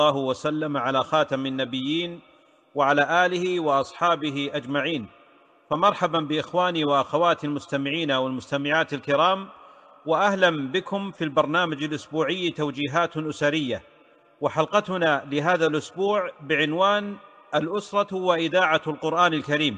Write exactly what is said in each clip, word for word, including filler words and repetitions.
الله وسلم على خاتم النبيين وعلى آله وأصحابه أجمعين. فمرحبا بإخواني وأخواتي المستمعين والمستمعات الكرام، وأهلا بكم في البرنامج الأسبوعي توجيهات أسرية، وحلقتنا لهذا الأسبوع بعنوان الأسرة وإذاعة القرآن الكريم.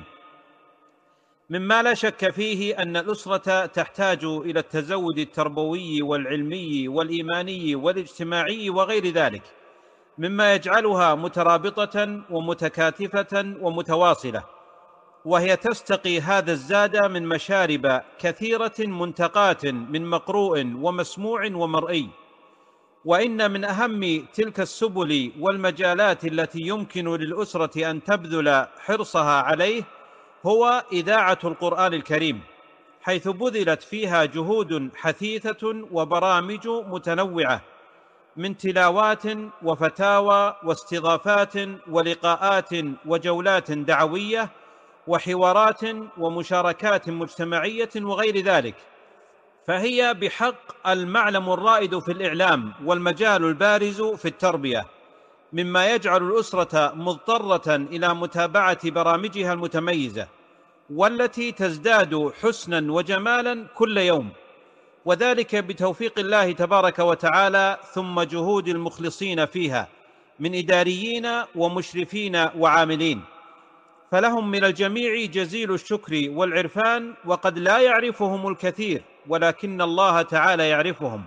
مما لا شك فيه أن الأسرة تحتاج إلى التزود التربوي والعلمي والإيماني والاجتماعي وغير ذلك، مما يجعلها مترابطة ومتكاتفة ومتواصلة، وهي تستقي هذا الزاد من مشارب كثيرة منتقاة من مقروء ومسموع ومرئي. وإن من أهم تلك السبل والمجالات التي يمكن للأسرة أن تبذل حرصها عليه هو إذاعة القرآن الكريم، حيث بذلت فيها جهود حثيثة وبرامج متنوعة من تلاوات وفتاوى واستضافات ولقاءات وجولات دعوية وحوارات ومشاركات مجتمعية وغير ذلك، فهي بحق المعلم الرائد في الإعلام والمجال البارز في التربية، مما يجعل الأسرة مضطرة إلى متابعة برامجها المتميزة والتي تزداد حسنا وجمالا كل يوم، وذلك بتوفيق الله تبارك وتعالى ثم جهود المخلصين فيها من إداريين ومشرفين وعاملين، فلهم من الجميع جزيل الشكر والعرفان، وقد لا يعرفهم الكثير ولكن الله تعالى يعرفهم.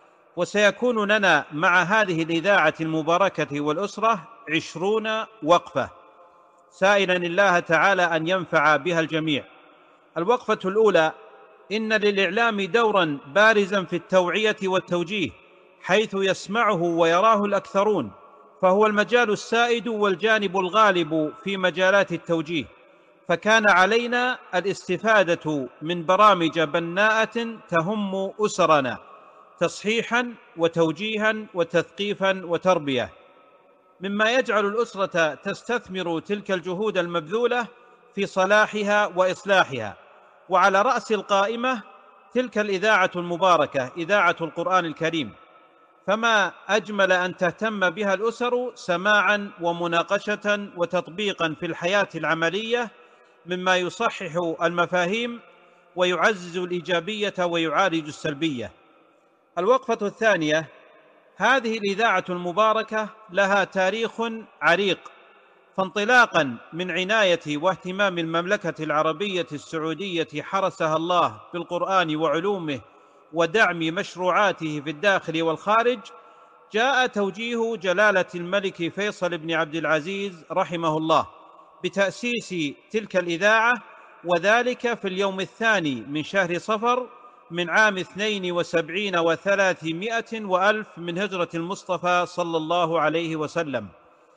وسيكون لنا مع هذه الإذاعة المباركة والأسرة عشرون وقفة، سائلا الله تعالى أن ينفع بها الجميع. الوقفة الأولى: إن للإعلام دورا بارزا في التوعية والتوجيه، حيث يسمعه ويراه الأكثرون، فهو المجال السائد والجانب الغالب في مجالات التوجيه، فكان علينا الاستفادة من برامج بناءة تهم أسرنا تصحيحا وتوجيها وتثقيفا وتربية، مما يجعل الأسرة تستثمر تلك الجهود المبذولة في صلاحها وإصلاحها. وعلى رأس القائمة تلك الإذاعة المباركة، إذاعة القرآن الكريم، فما أجمل أن تهتم بها الأسر سماعا ومناقشة وتطبيقا في الحياة العملية، مما يصحح المفاهيم ويعزز الإيجابية ويعالج السلبية. الوقفة الثانية: هذه الإذاعة المباركة لها تاريخ عريق، فانطلاقا من عناية واهتمام المملكة العربية السعودية حرسها الله بالقرآن وعلومه ودعم مشروعاته في الداخل والخارج، جاء توجيه جلالة الملك فيصل بن عبد العزيز رحمه الله بتأسيس تلك الإذاعة، وذلك في اليوم الثاني من شهر صفر من عام اثنين وسبعين وثلاثمائة وألف من هجرة المصطفى صلى الله عليه وسلم.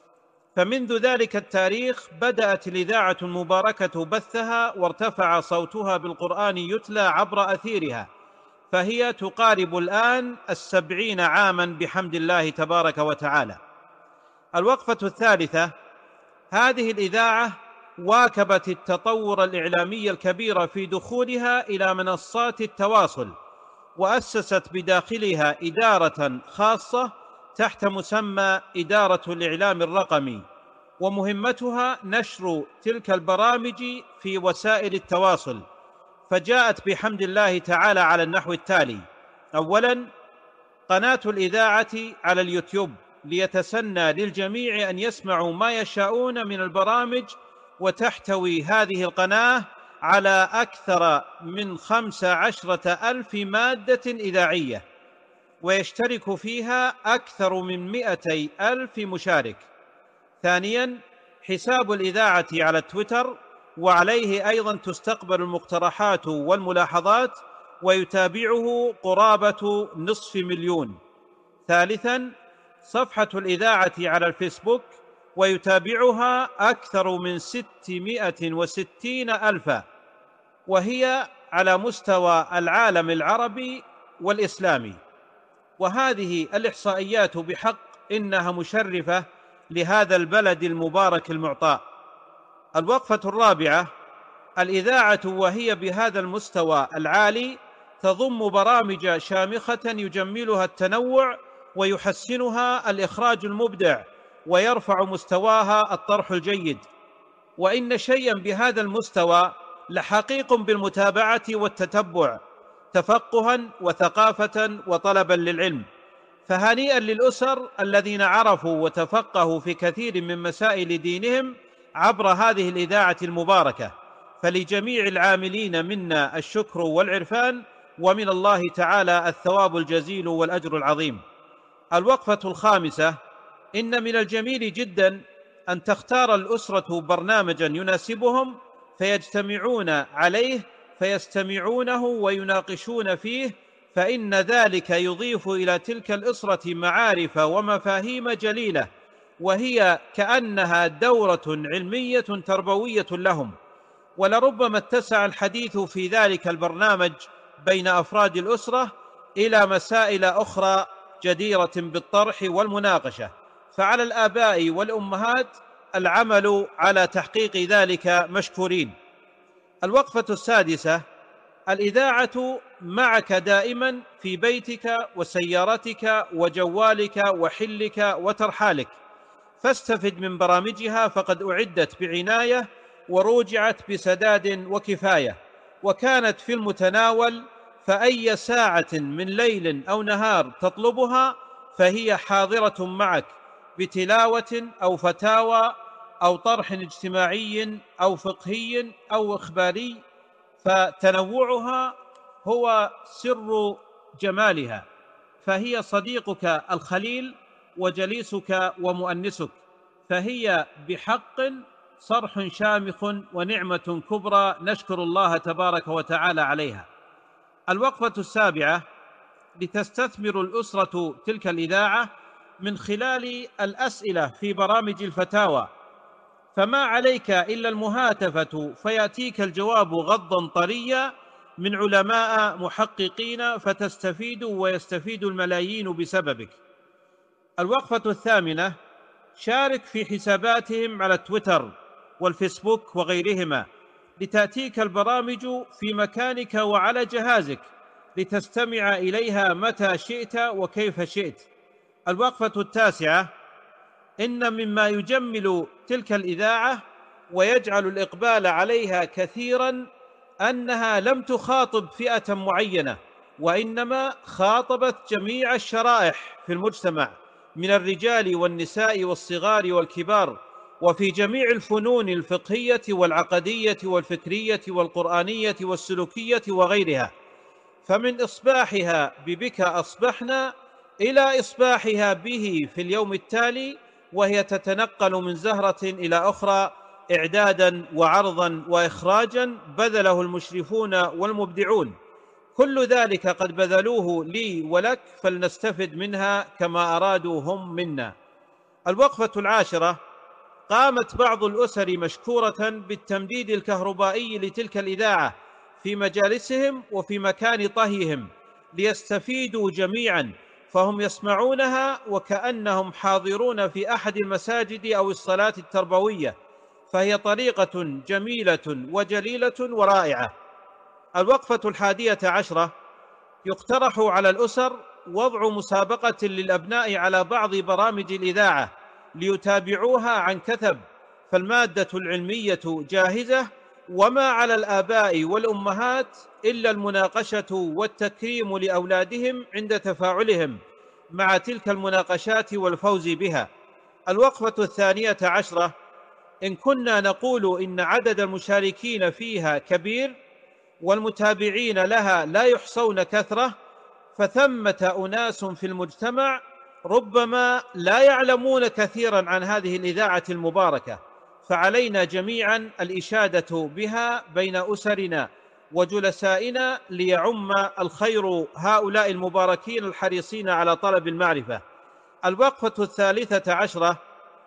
فمنذ ذلك التاريخ بدأت الإذاعة المباركة بثها، وارتفع صوتها بالقرآن يتلى عبر أثيرها، فهي تقارب الآن السبعين عاما بحمد الله تبارك وتعالى. الوقفة الثالثة: هذه الإذاعة واكبت التطور الإعلامي الكبير في دخولها إلى منصات التواصل، وأسست بداخلها إدارة خاصة تحت مسمى إدارة الإعلام الرقمي، ومهمتها نشر تلك البرامج في وسائل التواصل، فجاءت بحمد الله تعالى على النحو التالي: أولاً، قناة الإذاعة على اليوتيوب، ليتسنى للجميع أن يسمعوا ما يشاءون من البرامج، وتحتوي هذه القناة على أكثر من خمس عشرة ألف مادة إذاعية، ويشترك فيها أكثر من مئتي ألف مشارك. ثانياً، حساب الإذاعة على تويتر، وعليه أيضاً تستقبل المقترحات والملاحظات، ويتابعه قرابة نصف مليون. ثالثاً، صفحة الإذاعة على الفيسبوك، ويتابعها أكثر من ستمائة وستين ألفا، وهي على مستوى العالم العربي والإسلامي. وهذه الإحصائيات بحق إنها مشرفة لهذا البلد المبارك المعطاء. الوقفة الرابعة: الإذاعة وهي بهذا المستوى العالي تضم برامج شامخة يجملها التنوع ويحسنها الإخراج المبدع، ويرفع مستواها الطرح الجيد. وإن شيئا بهذا المستوى لحقيق بالمتابعة والتتبع، تفقها وثقافة وطلبا للعلم. فهنيئا للأسر الذين عرفوا وتفقهوا في كثير من مسائل دينهم عبر هذه الإذاعة المباركة، فلجميع العاملين منا الشكر والعرفان، ومن الله تعالى الثواب الجزيل والأجر العظيم. الوقفة الخامسة: إن من الجميل جدا أن تختار الأسرة برنامجا يناسبهم فيجتمعون عليه فيستمعونه ويناقشون فيه، فإن ذلك يضيف إلى تلك الأسرة معارف ومفاهيم جليلة، وهي كأنها دورة علمية تربوية لهم. ولربما اتسع الحديث في ذلك البرنامج بين أفراد الأسرة إلى مسائل أخرى جديرة بالطرح والمناقشة، فعلى الآباء والأمهات العمل على تحقيق ذلك مشكورين. الوقفة السادسة: الإذاعة معك دائما في بيتك وسيارتك وجوالك وحلك وترحالك، فاستفد من برامجها، فقد أعدت بعناية وروجعت بسداد وكفاية، وكانت في المتناول، فأي ساعة من ليل أو نهار تطلبها فهي حاضرة معك بتلاوة أو فتاوى أو طرح اجتماعي أو فقهي أو إخباري، فتنوعها هو سر جمالها، فهي صديقك الخليل وجليسك ومؤنسك، فهي بحق صرح شامخ ونعمة كبرى نشكر الله تبارك وتعالى عليها. الوقفة السابعة: لتستثمر الأسرة تلك الإذاعة من خلال الأسئلة في برامج الفتاوى، فما عليك إلا المهاتفة فيأتيك الجواب غضا طريا من علماء محققين، فتستفيد ويستفيد الملايين بسببك. الوقفة الثامنة: شارك في حساباتهم على تويتر والفيسبوك وغيرهما، لتأتيك البرامج في مكانك وعلى جهازك، لتستمع إليها متى شئت وكيف شئت. الوقفة التاسعة: إن مما يجمل تلك الإذاعة ويجعل الإقبال عليها كثيرا أنها لم تخاطب فئة معينة، وإنما خاطبت جميع الشرائح في المجتمع من الرجال والنساء والصغار والكبار، وفي جميع الفنون الفقهية والعقدية والفكرية والقرآنية والسلوكية وغيرها، فمن إصباحها ببك أصبحنا إلى إصباحها به في اليوم التالي، وهي تتنقل من زهرة إلى أخرى إعدادا وعرضا وإخراجا بذله المشرفون والمبدعون، كل ذلك قد بذلوه لي ولك، فلنستفد منها كما أرادوا هم منا. الوقفة العاشرة: قامت بعض الأسر مشكورة بالتمديد الكهربائي لتلك الإذاعة في مجالسهم وفي مكان طهيهم ليستفيدوا جميعا، فهم يسمعونها وكأنهم حاضرون في أحد المساجد أو الصلاة التربوية، فهي طريقة جميلة وجليلة ورائعة. الوقفة الحادية عشرة: يقترح على الأسر وضع مسابقة للأبناء على بعض برامج الإذاعة ليتابعوها عن كثب، فالمادة العلمية جاهزة، وما على الآباء والأمهات إلا المناقشة والتكريم لأولادهم عند تفاعلهم مع تلك المناقشات والفوز بها. الوقفة الثانية عشرة: إن كنا نقول إن عدد المشاركين فيها كبير والمتابعين لها لا يحصون كثرة، فثمة أناس في المجتمع ربما لا يعلمون كثيرا عن هذه الإذاعة المباركة، فعلينا جميعا الإشادة بها بين أسرنا وجلسائنا ليعم الخير هؤلاء المباركين الحريصين على طلب المعرفة. الوقفة الثالثة عشرة: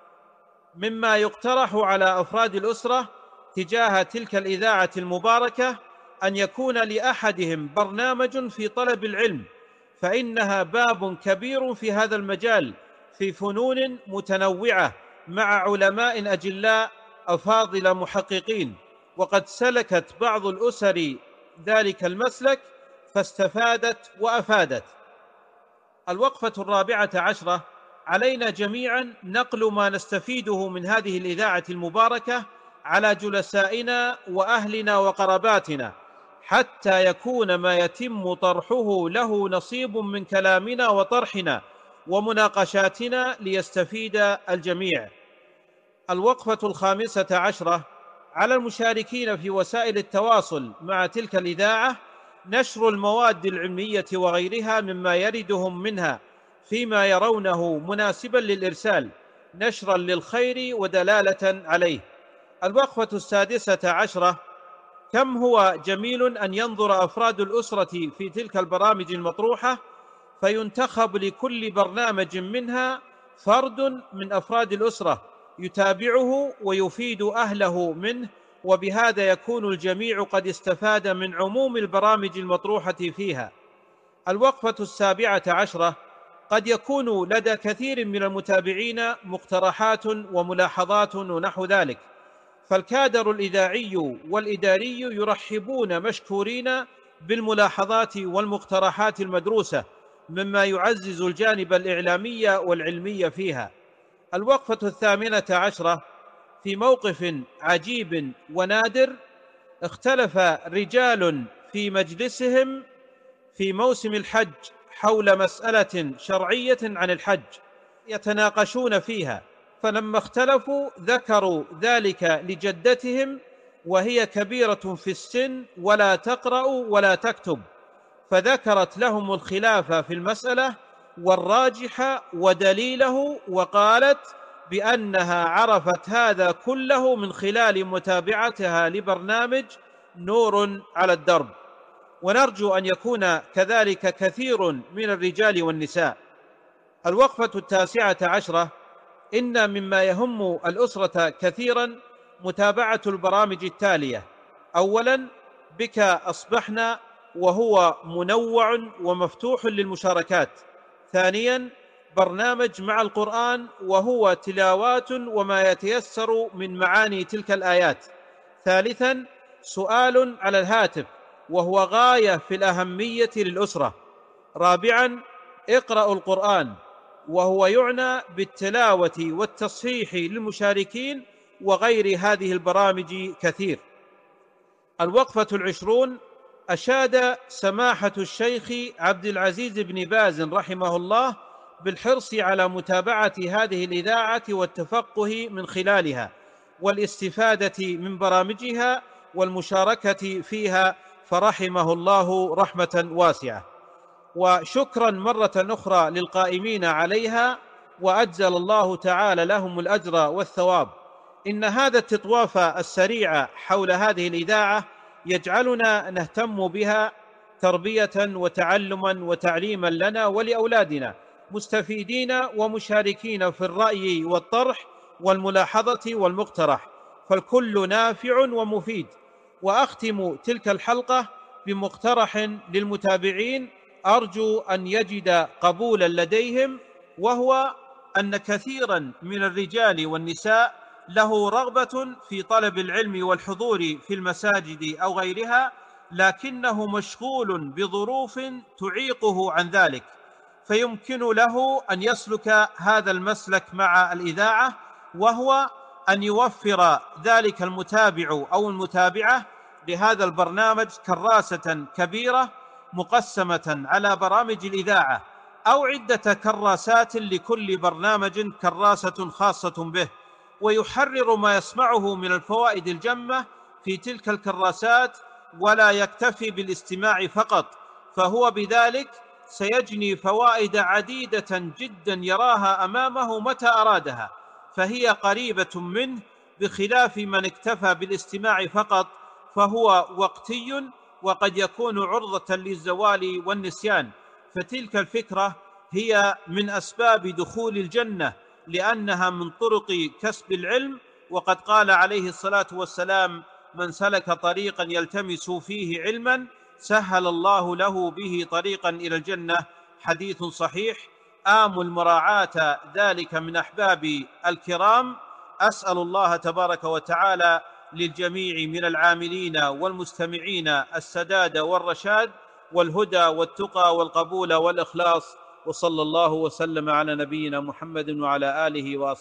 مما يقترح على أفراد الأسرة تجاه تلك الإذاعة المباركة أن يكون لأحدهم برنامج في طلب العلم، فإنها باب كبير في هذا المجال في فنون متنوعة مع علماء أجلاء أفاضل محققين، وقد سلكت بعض الأسر ذلك المسلك فاستفادت وأفادت. الوقفة الرابعة عشرة: علينا جميعا نقل ما نستفيده من هذه الإذاعة المباركة على جلسائنا وأهلنا وقراباتنا، حتى يكون ما يتم طرحه له نصيب من كلامنا وطرحنا ومناقشاتنا ليستفيد الجميع. الوقفة الخامسة عشرة: على المشاركين في وسائل التواصل مع تلك الإذاعة نشر المواد العلمية وغيرها مما يردهم منها فيما يرونه مناسبا للإرسال، نشرا للخير ودلالة عليه. الوقفة السادسة عشرة: كم هو جميل أن ينظر أفراد الأسرة في تلك البرامج المطروحة، فينتخب لكل برنامج منها فرد من أفراد الأسرة يتابعه ويفيد أهله منه، وبهذا يكون الجميع قد استفاد من عموم البرامج المطروحة فيها. الوقفة السابعة عشرة: قد يكون لدى كثير من المتابعين مقترحات وملاحظات ونحو ذلك، فالكادر الإذاعي والإداري يرحبون مشكورين بالملاحظات والمقترحات المدروسة، مما يعزز الجانب الإعلامي والعلمي فيها. الوقفة الثامنة عشرة: في موقف عجيب ونادر اختلف رجال في مجلسهم في موسم الحج حول مسألة شرعية عن الحج يتناقشون فيها، فلما اختلفوا ذكروا ذلك لجدتهم وهي كبيرة في السن ولا تقرأ ولا تكتب، فذكرت لهم الخلاف في المسألة والراجح ودليله، وقالت بأنها عرفت هذا كله من خلال متابعتها لبرنامج نور على الدرب، ونرجو أن يكون كذلك كثير من الرجال والنساء. الوقفة التاسعة عشرة: إن مما يهم الأسرة كثيرا متابعة البرامج التالية: أولا، بك أصبحنا، وهو منوع ومفتوح للمشاركات. ثانيا، برنامج مع القرآن، وهو تلاوات وما يتيسر من معاني تلك الآيات. ثالثا، سؤال على الهاتف، وهو غاية في الأهمية للأسرة. رابعا، اقرأوا القرآن، وهو يعنى بالتلاوة والتصحيح للمشاركين، وغير هذه البرامج كثير. الوقفة العشرون: أشاد سماحة الشيخ عبد العزيز بن باز رحمه الله بالحرص على متابعة هذه الإذاعة والتفقه من خلالها والاستفادة من برامجها والمشاركة فيها، فرحمه الله رحمة واسعة. وشكرا مرة أخرى للقائمين عليها، وأجزل الله تعالى لهم الأجر والثواب. إن هذا التطواف السريع حول هذه الإذاعة يجعلنا نهتم بها تربية وتعلما وتعليما لنا ولأولادنا، مستفيدين ومشاركين في الرأي والطرح والملاحظة والمقترح، فالكل نافع ومفيد. وأختم تلك الحلقة بمقترح للمتابعين أرجو أن يجد قبولا لديهم، وهو أن كثيرا من الرجال والنساء له رغبة في طلب العلم والحضور في المساجد أو غيرها، لكنه مشغول بظروف تعيقه عن ذلك، فيمكن له أن يسلك هذا المسلك مع الإذاعة، وهو أن يوفر ذلك المتابع أو المتابعة لهذا البرنامج كراسة كبيرة مقسمة على برامج الإذاعة، أو عدة كراسات لكل برنامج كراسة خاصة به، ويحرر ما يسمعه من الفوائد الجمة في تلك الكراسات، ولا يكتفي بالاستماع فقط، فهو بذلك سيجني فوائد عديدة جدا يراها أمامه متى أرادها، فهي قريبة منه، بخلاف من اكتفى بالاستماع فقط فهو وقتي وقد يكون عرضة للزوال والنسيان. فتلك الفكرة هي من أسباب دخول الجنة، لأنها من طرق كسب العلم، وقد قال عليه الصلاة والسلام: من سلك طريقا يلتمس فيه علما سهل الله له به طريقا إلى الجنة، حديث صحيح. آمل مراعاة ذلك من أحبابي الكرام. أسأل الله تبارك وتعالى للجميع من العاملين والمستمعين السداد والرشاد والهدى والتقى والقبول والإخلاص، وصلى الله وسلم على نبينا محمد وعلى آله وأصحابه